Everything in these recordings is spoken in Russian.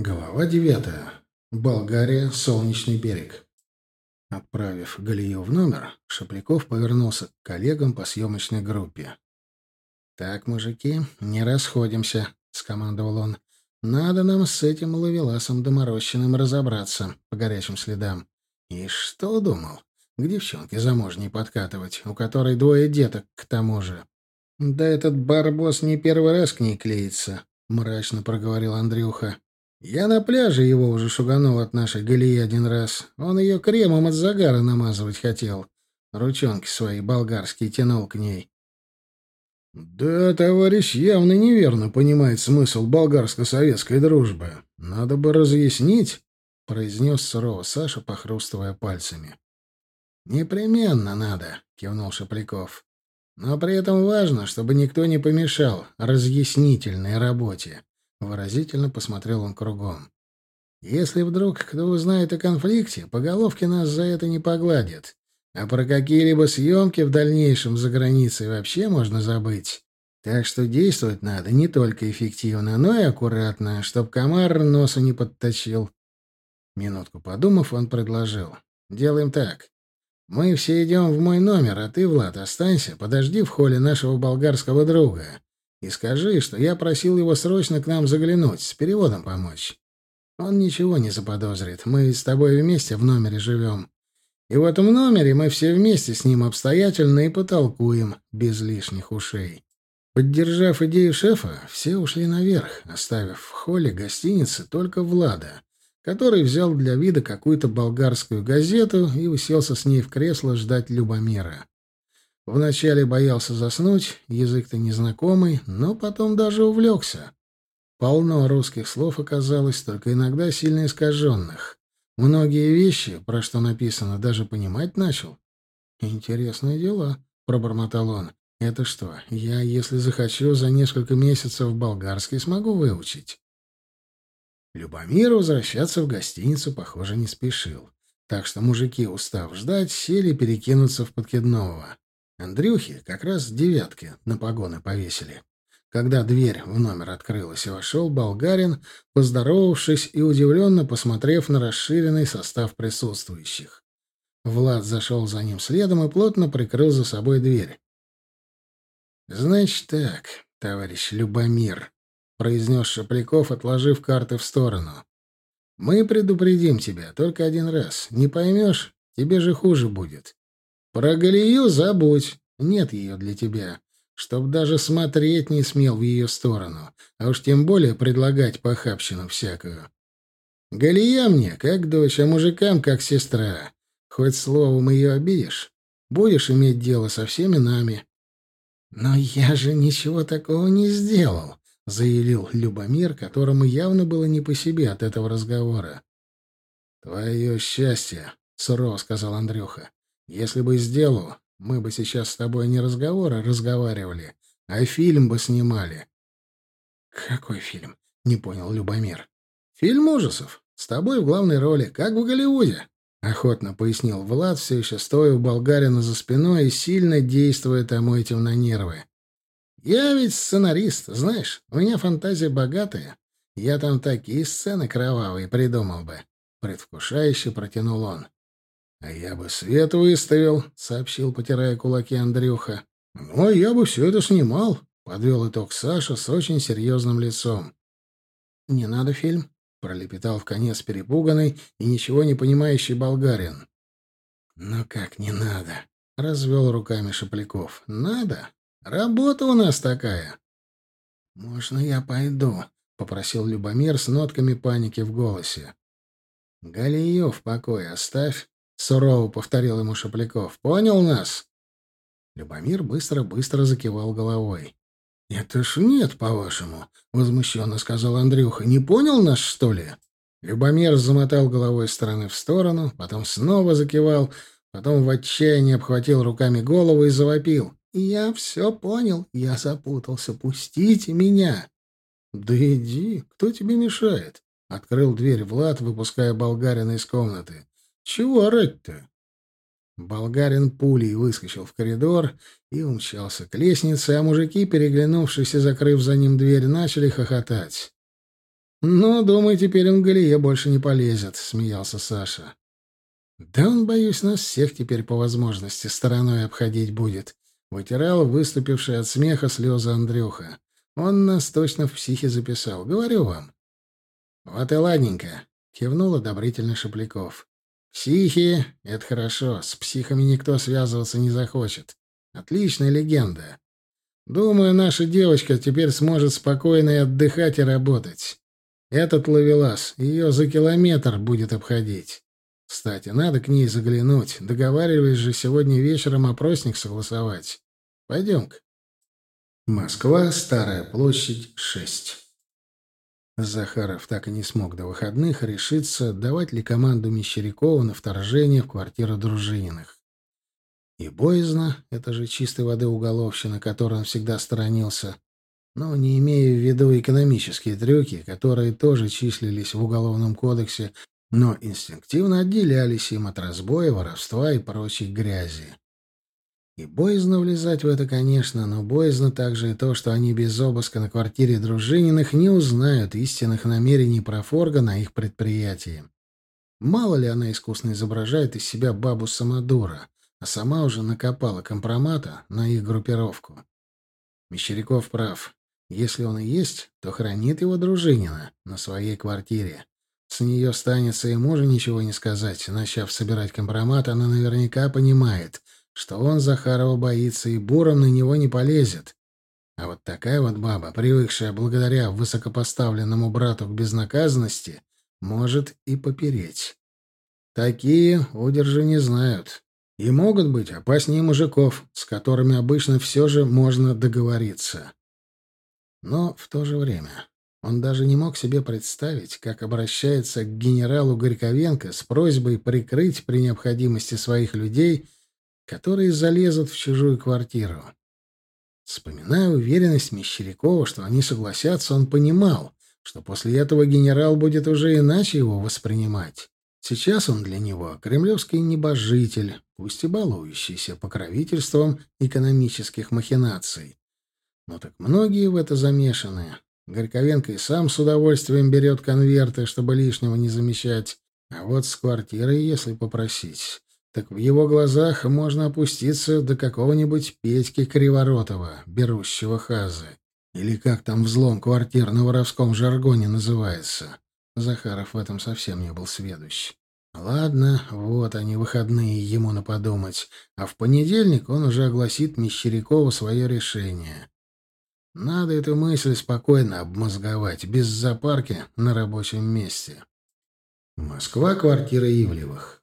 Глава 9. Болгария. Солнечный берег. Отправив Галию в номер, Шапляков повернулся к коллегам по съемочной группе. «Так, мужики, не расходимся», — скомандовал он. «Надо нам с этим ловеласом доморощенным разобраться по горячим следам. И что думал? К девчонке замужней подкатывать, у которой двое деток к тому же». «Да этот барбос не первый раз к ней клеится», — мрачно проговорил Андрюха. «Я на пляже его уже шуганул от нашей Галии один раз. Он ее кремом от загара намазывать хотел. Ручонки свои болгарские тянул к ней». «Да, товарищ явно неверно понимает смысл болгарско-советской дружбы. Надо бы разъяснить», — произнес сурово Саша, похрустывая пальцами. «Непременно надо», — кивнул Шапляков. «Но при этом важно, чтобы никто не помешал разъяснительной работе». Выразительно посмотрел он кругом. «Если вдруг кто узнает о конфликте, по головке нас за это не погладят. А про какие-либо съемки в дальнейшем за границей вообще можно забыть. Так что действовать надо не только эффективно, но и аккуратно, чтоб комар носа не подточил». Минутку подумав, он предложил. «Делаем так. Мы все идем в мой номер, а ты, Влад, останься, подожди в холле нашего болгарского друга и скажи, что я просил его срочно к нам заглянуть, с переводом помочь. Он ничего не заподозрит, мы с тобой вместе в номере живем. И в этом номере мы все вместе с ним обстоятельно и потолкуем, без лишних ушей». Поддержав идею шефа, все ушли наверх, оставив в холле гостиницы только Влада, который взял для вида какую-то болгарскую газету и уселся с ней в кресло ждать Любомира. Вначале боялся заснуть, язык-то незнакомый, но потом даже увлекся. Полно русских слов оказалось, только иногда сильно искаженных. Многие вещи, про что написано, даже понимать начал. «Интересные дела», — пробормотал он. «Это что, я, если захочу, за несколько месяцев болгарский смогу выучить?» Любомир возвращаться в гостиницу, похоже, не спешил. Так что мужики, устав ждать, сели перекинуться в подкидного. Андрюхе как раз девятки на погоны повесили. Когда дверь в номер открылась и вошел болгарин, поздоровавшись и удивленно посмотрев на расширенный состав присутствующих. Влад зашел за ним следом и плотно прикрыл за собой дверь. «Значит так, товарищ Любомир», — произнес Шапляков, отложив карты в сторону. «Мы предупредим тебя только один раз. Не поймешь, тебе же хуже будет. Про Галию забудь, нет ее для тебя, чтоб даже смотреть не смел в ее сторону, а уж тем более предлагать похабщину всякую. Галия мне как дочь, а мужикам как сестра. Хоть словом ее обидишь, будешь иметь дело со всеми нами». «Но я же ничего такого не сделал», — заявил Любомир, которому явно было не по себе от этого разговора. «Твое счастье», — сурово сказал Андрюха. «Если бы сделал, мы бы сейчас с тобой не разговоры разговаривали, а фильм бы снимали». «Какой фильм?» — не понял Любомир. «Фильм ужасов. С тобой в главной роли, как в Голливуде», — охотно пояснил Влад, все еще стоя у болгарина за спиной и сильно действуя тому этим на нервы. «Я ведь сценарист, знаешь, у меня фантазия богатая. Я там такие сцены кровавые придумал бы», — предвкушающе протянул он. «А я бы свет выставил», — сообщил, потирая кулаки Андрюха. «Ну, а я бы все это снимал», — подвел итог Саша с очень серьезным лицом. «Не надо фильм», — пролепетал вконец перепуганный и ничего не понимающий болгарин. «Ну как не надо?» — развел руками Шапляков. «Надо. Работа у нас такая». «Можно я пойду?» — попросил Любомир с нотками паники в голосе. «Галию в покое оставь», — сурово повторил ему Шапляков. «Понял нас?» Любомир быстро-быстро закивал головой. «Это ж нет, по-вашему», — возмущенно сказал Андрюха. «Не понял нас, что ли?» Любомир замотал головой из стороны в сторону, потом снова закивал, потом в отчаянии обхватил руками голову и завопил. «Я все понял, я запутался, пустите меня!» «Да иди, кто тебе мешает?» — открыл дверь Влад, выпуская болгарина из комнаты. «Чего орать-то?» Болгарин пулей выскочил в коридор и умчался к лестнице, а мужики, переглянувшись и закрыв за ним дверь, начали хохотать. «Ну, думаю, теперь он к Галие больше не полезет», — смеялся Саша. «Да он, боюсь, нас всех теперь по возможности стороной обходить будет», — вытирал выступивший от смеха слезы Андрюха. «Он нас точно в психе записал, говорю вам». «Вот и ладненько», — кивнул одобрительно Шепляков. «Психи — это хорошо, с психами никто связываться не захочет. Отличная легенда. Думаю, наша девочка теперь сможет спокойно и отдыхать, и работать. Этот ловелас ее за километр будет обходить. Кстати, надо к ней заглянуть. Договаривались же сегодня вечером опросник согласовать. Пойдем-ка». Москва, Старая площадь, 6. Захаров так и не смог до выходных решиться, давать ли команду Мещерякову на вторжение в квартиру Дружининых. И боязно, это же чистой воды уголовщина, которой он всегда сторонился, но не имея в виду экономические трюки, которые тоже числились в Уголовном кодексе, но инстинктивно отделялись им от разбоя, воровства и прочей грязи. И боязно влезать в это, конечно, но боязно также и то, что они без обыска на квартире Дружининых не узнают истинных намерений профорга на их предприятии. Мало ли она искусно изображает из себя бабу Самодура, а сама уже накопала компромата на их группировку. Мещеряков прав. Если он и есть, то хранит его Дружинина на своей квартире. С нее станется и мужу ничего не сказать. Начав собирать компромат, она наверняка понимает, что он Захарова боится и буром на него не полезет. А вот такая вот баба, привыкшая благодаря высокопоставленному брату к безнаказанности, может и попереть. Такие удержи не знают. И могут быть опаснее мужиков, с которыми обычно все же можно договориться. Но в то же время он даже не мог себе представить, как обращается к генералу Горьковенко с просьбой прикрыть при необходимости своих людей, которые залезут в чужую квартиру. Вспоминая уверенность Мещерякова, что они согласятся, он понимал, что после этого генерал будет уже иначе его воспринимать. Сейчас он для него кремлевский небожитель, пусть и балующийся покровительством экономических махинаций. Но так многие в это замешаны. Горьковенко и сам с удовольствием берет конверты, чтобы лишнего не замечать. А вот с квартирой, если попросить, так в его глазах можно опуститься до какого-нибудь Петьки Криворотова, берущего хазы. Или как там взлом квартир на воровском жаргоне называется. Захаров в этом совсем не был сведущ. Ладно, вот они, выходные, ему на подумать. А в понедельник он уже огласит Мещерякову свое решение. Надо эту мысль спокойно обмозговать, без запарки на рабочем месте. Москва, квартира Ивлевых.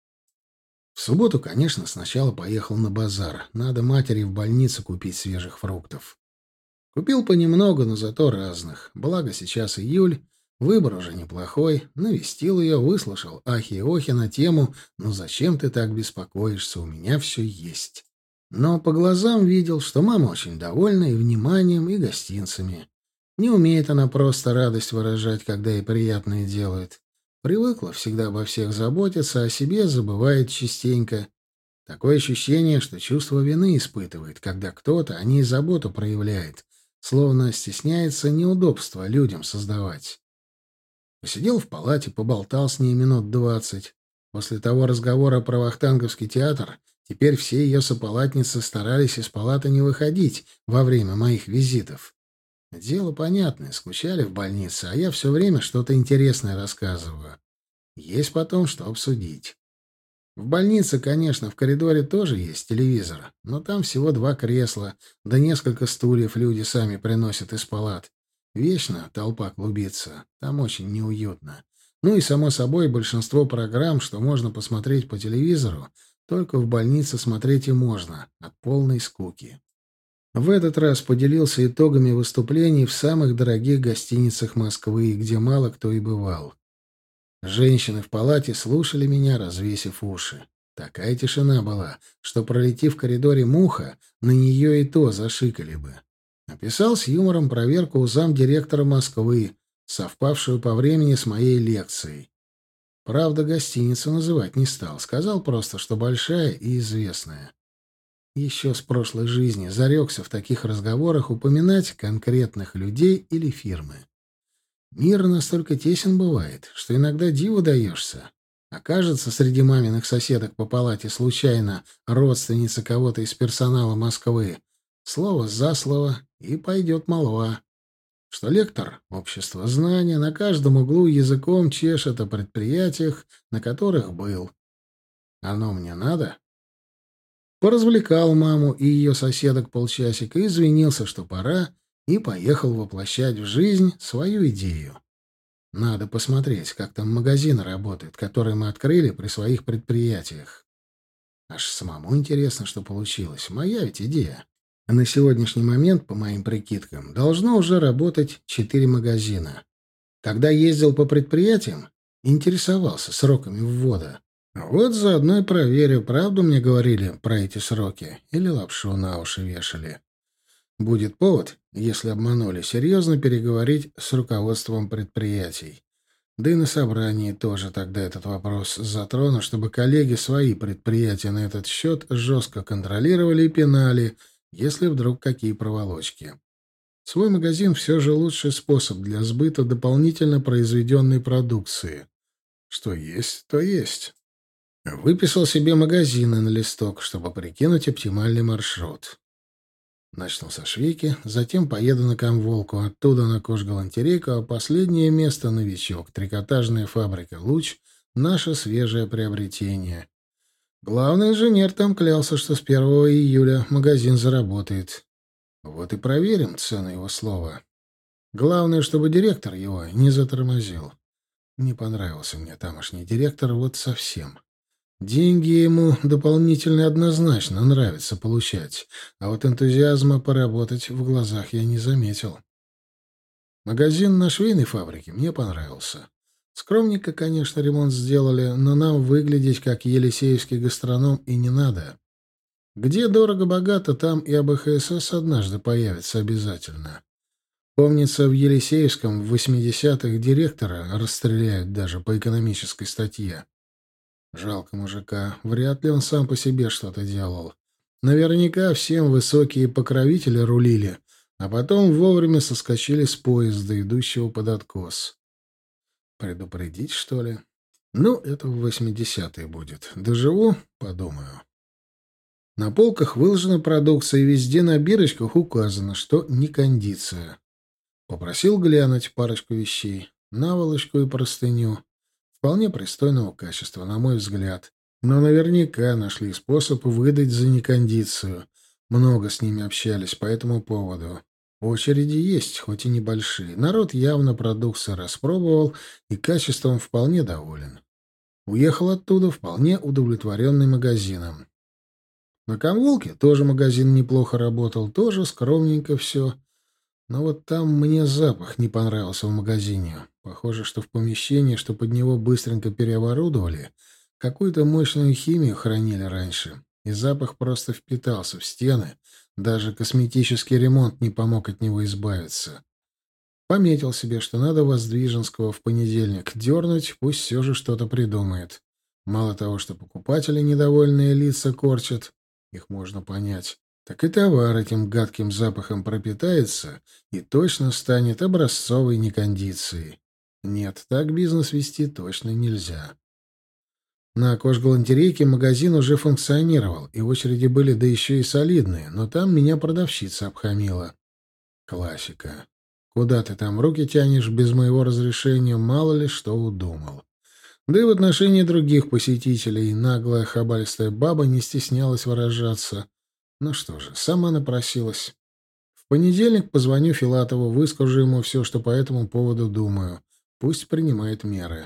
В субботу, конечно, сначала поехал на базар. Надо матери в больнице купить свежих фруктов. Купил понемногу, но зато разных. Благо сейчас июль, выбор уже неплохой. Навестил ее, выслушал ахи и охи на тему «Ну зачем ты так беспокоишься? У меня все есть». Но по глазам видел, что мама очень довольна и вниманием, и гостинцами. Не умеет она просто радость выражать, когда ей приятное делают. Привыкла всегда обо всех заботиться, о себе забывает частенько. Такое ощущение, что чувство вины испытывает, когда кто-то о ней заботу проявляет, словно стесняется неудобства людям создавать. Посидел в палате, поболтал с ней минут 20. После того разговора про Вахтанговский театр теперь все ее сопалатницы старались из палаты не выходить во время моих визитов. Дело понятное, скучали в больнице, а я все время что-то интересное рассказываю. Есть потом что обсудить. В больнице, конечно, в коридоре тоже есть телевизор, но там всего 2 кресла, да несколько стульев люди сами приносят из палат. Вечно толпа клубится, там очень неуютно. Ну и, само собой, большинство программ, что можно посмотреть по телевизору, только в больнице смотреть и можно, от полной скуки. В этот раз поделился итогами выступлений в самых дорогих гостиницах Москвы, где мало кто и бывал. Женщины в палате слушали меня, развесив уши. Такая тишина была, что, пролети в коридоре муха, на нее и то зашикали бы. Описал с юмором проверку у замдиректора Москвы, совпавшую по времени с моей лекцией. Правда, гостиницу называть не стал, сказал просто, что большая и известная. Еще с прошлой жизни зарекся в таких разговорах упоминать конкретных людей или фирмы. Мир настолько тесен бывает, что иногда диву даешься. Окажется среди маминых соседок по палате случайно родственница кого-то из персонала Москвы. Слово за слово, и пойдет молва, что лектор общества знания на каждом углу языком чешет о предприятиях, на которых был. Оно мне надо? Поразвлекал маму и ее соседок полчасика, и извинился, что пора, и поехал воплощать в жизнь свою идею. Надо посмотреть, как там магазины работают, которые мы открыли при своих предприятиях. Аж самому интересно, что получилось. Моя ведь идея. А на сегодняшний момент, по моим прикидкам, должно уже работать 4 магазина. Когда ездил по предприятиям, интересовался сроками ввода. Вот заодно и проверю, правду мне говорили про эти сроки или лапшу на уши вешали. Будет повод, если обманули, серьезно переговорить с руководством предприятий. Да и на собрании тоже тогда этот вопрос затрону, чтобы коллеги свои предприятия на этот счет жестко контролировали и пинали, если вдруг какие проволочки. Свой магазин все же лучший способ для сбыта дополнительно произведенной продукции. Что есть, то есть. Выписал себе магазины на листок, чтобы прикинуть оптимальный маршрут. Начну со Швейки, затем поеду на Комволку, оттуда на Кожгалантерейку, а последнее место — новичок, трикотажная фабрика «Луч», наше свежее приобретение. Главный инженер там клялся, что с 1 июля магазин заработает. Вот и проверим цену его слова. Главное, чтобы директор его не затормозил. Не понравился мне тамошний директор вот совсем. Деньги ему дополнительно однозначно нравится получать, а вот энтузиазма поработать в глазах я не заметил. Магазин на швейной фабрике мне понравился. Скромненько, конечно, ремонт сделали, но нам выглядеть как елисеевский гастроном и не надо. Где дорого-богато, там и АБХСС однажды появится обязательно. Помнится, в Елисеевском в 80-х директора расстреляют даже по экономической статье. Жалко мужика. Вряд ли он сам по себе что-то делал. Наверняка всем высокие покровители рулили, а потом вовремя соскочили с поезда, идущего под откос. Предупредить, что ли? Ну, это в 80-е будет. Доживу, подумаю. На полках выложена продукция, и везде на бирочках указано, что не кондиция. Попросил глянуть парочку вещей. Наволочку и простыню. Вполне пристойного качества, на мой взгляд. Но наверняка нашли способ выдать за некондицию. Много с ними общались по этому поводу. Очереди есть, хоть и небольшие. Народ явно продукцию распробовал и качеством вполне доволен. Уехал оттуда вполне удовлетворенный магазином. На Комволке тоже магазин неплохо работал, тоже скромненько все. Но вот там мне запах не понравился в магазине. Похоже, что в помещении, что под него быстренько переоборудовали, какую-то мощную химию хранили раньше, и запах просто впитался в стены. Даже косметический ремонт не помог от него избавиться. Пометил себе, что надо Воздвиженского в понедельник дернуть, пусть все же что-то придумает. Мало того, что покупатели недовольные лица корчат, их можно понять, так и товар этим гадким запахом пропитается и точно станет образцовой некондицией. Нет, так бизнес вести точно нельзя. На кожгалантерейке магазин уже функционировал, и очереди были да еще и солидные, но там меня продавщица обхамила. Классика. Куда ты там руки тянешь без моего разрешения, мало ли что удумал. Да и в отношении других посетителей наглая хабалистая баба не стеснялась выражаться. Ну что же, сама напросилась. В понедельник позвоню Филатову, выскажу ему все, что по этому поводу думаю. Пусть принимает меры.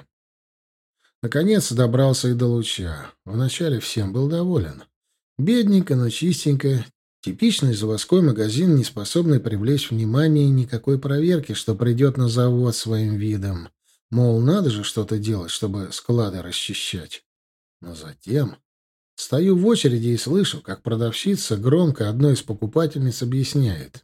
Наконец добрался и до Луча. Вначале всем был доволен. Бедненько, но чистенько. Типичный заводской магазин, не способный привлечь внимание никакой проверки, что придет на завод своим видом. Мол, надо же что-то делать, чтобы склады расчищать. Но затем стою в очереди и слышу, как продавщица громко одной из покупательниц объясняет.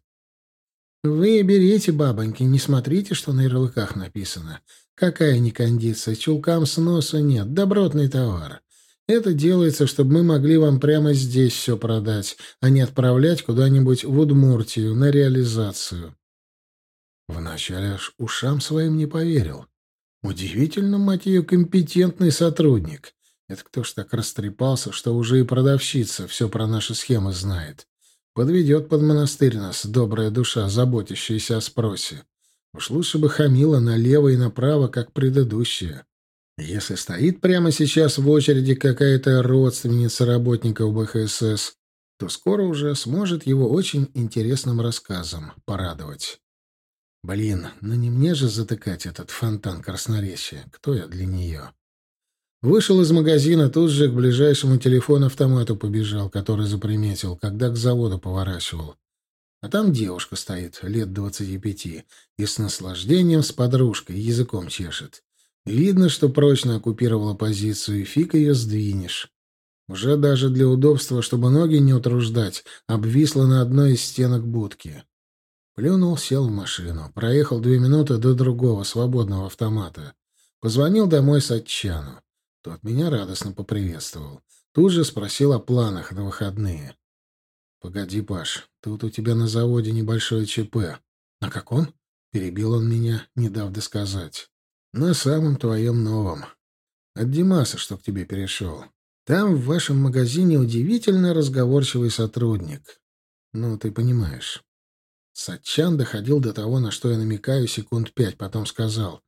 «Вы берите, бабоньки, не смотрите, что на ярлыках написано. Какая некондиция, чулкам сноса нет, добротный товар. Это делается, чтобы мы могли вам прямо здесь все продать, а не отправлять куда-нибудь в Удмуртию на реализацию». Вначале аж ушам своим не поверил. Удивительно, мать ее, компетентный сотрудник. Это кто ж так растрепался, что уже и продавщица все про наши схемы знает. Подведет под монастырь нас добрая душа, заботящаяся о спросе. Уж лучше бы хамила налево и направо, как предыдущая. Если стоит прямо сейчас в очереди какая-то родственница работников БХСС, то скоро уже сможет его очень интересным рассказом порадовать. Блин, ну не мне же затыкать этот фонтан красноречия. Кто я для нее? Вышел из магазина, тут же к ближайшему телефон-автомату побежал, который заприметил, когда к заводу поворачивал. А там девушка стоит, лет 25, и с наслаждением с подружкой языком чешет. Видно, что прочно оккупировала позицию, и фиг ее сдвинешь. Уже даже для удобства, чтобы ноги не утруждать, обвисла на одной из стенок будки. Плюнул, сел в машину. Проехал 2 минуты до другого, свободного автомата. Позвонил домой Сатчану. Тот меня радостно поприветствовал. Тут же спросил о планах на выходные. «Погоди, Паш, тут у тебя на заводе небольшое ЧП». «На каком?» — перебил он меня, не дав досказать. «На самом твоем новом. От Димаса, что к тебе перешел. Там в вашем магазине удивительно разговорчивый сотрудник. Ну, ты понимаешь». Сатчан доходил до того, на что я намекаю, секунд 5, потом сказал: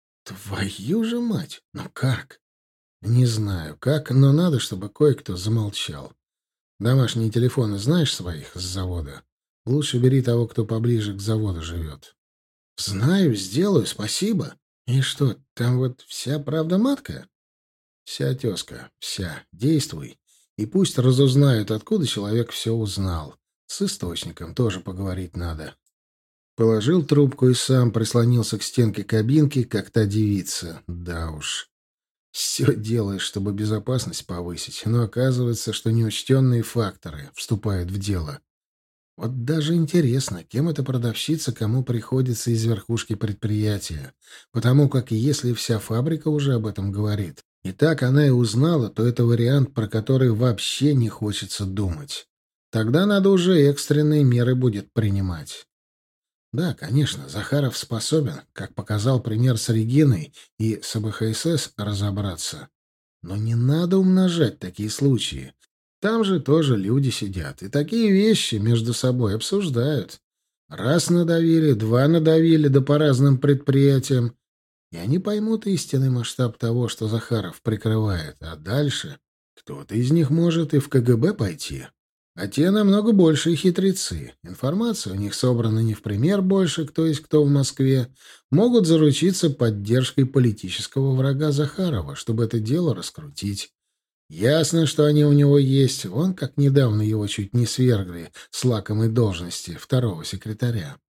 «Твою же мать! Ну как?» «Не знаю, как, но надо, чтобы кое-кто замолчал. Домашние телефоны знаешь своих с завода? Лучше бери того, кто поближе к заводу живет». «Знаю, сделаю, спасибо. И что, там вот вся правда матка?» «Вся, тезка, вся. Действуй. И пусть разузнают, откуда человек все узнал. С источником тоже поговорить надо». Положил трубку и сам прислонился к стенке кабинки, как та девица. Да уж. Все делаешь, чтобы безопасность повысить, но оказывается, что неучтенные факторы вступают в дело. Вот даже интересно, кем эта продавщица кому приходится из верхушки предприятия. Потому как если вся фабрика уже об этом говорит, и так она и узнала, то это вариант, про который вообще не хочется думать. Тогда надо уже экстренные меры будет принимать. Да, конечно, Захаров способен, как показал пример с Региной, и с АБХСС разобраться. Но не надо умножать такие случаи. Там же тоже люди сидят, и такие вещи между собой обсуждают. Раз надавили, два надавили, да по разным предприятиям, и они поймут истинный масштаб того, что Захаров прикрывает. А дальше кто-то из них может и в КГБ пойти. А те намного большие хитрецы. Информация у них собрана не в пример больше, кто есть кто в Москве. Могут заручиться поддержкой политического врага Захарова, чтобы это дело раскрутить. Ясно, что они у него есть. Вон как недавно его чуть не свергли с лакомой должности второго секретаря.